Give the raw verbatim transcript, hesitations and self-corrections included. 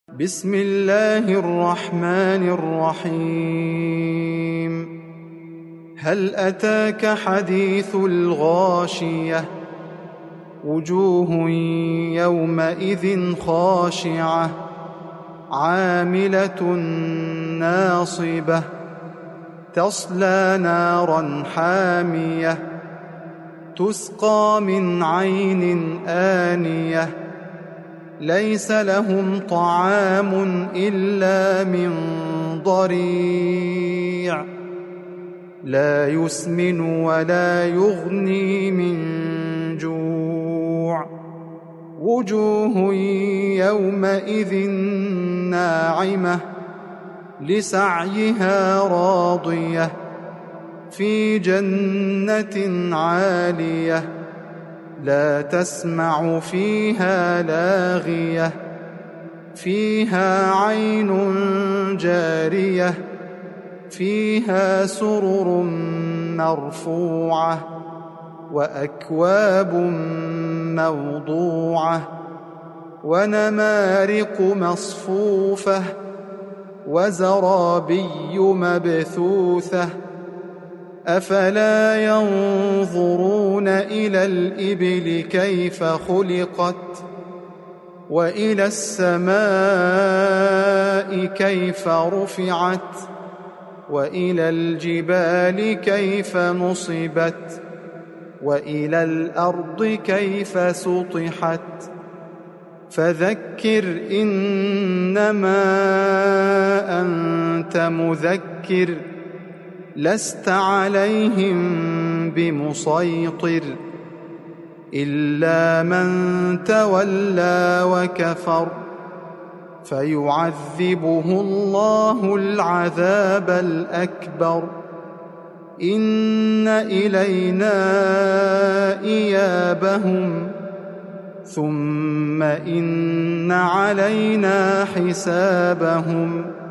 بسم الله الرحمن الرحيم هل أتاك حديث الغاشية وجوه يومئذ خاشعة عاملة ناصبة تصلى نارا حامية تسقى من عين آنية ليس لهم طعام إلا من ضريع لا يسمن ولا يغني من جوع وجوه يومئذ ناعمة لسعيها راضية في جنة عالية لا تسمع فيها لاغية فيها عين جارية فيها سرر مرفوعة وأكواب موضوعة ونمارق مصفوفة وزرابي مبثوثة أفلا ينظرون إلى الإبل كيف خلقت وإلى السماء كيف رفعت وإلى الجبال كيف نصبت وإلى الأرض كيف سطحت فذكر إنما أنت مذكر لست عليهم بمسيطر إلا من تولى وكفر فيعذبه الله العذاب الأكبر إن إلينا إيابهم ثم إن علينا حسابهم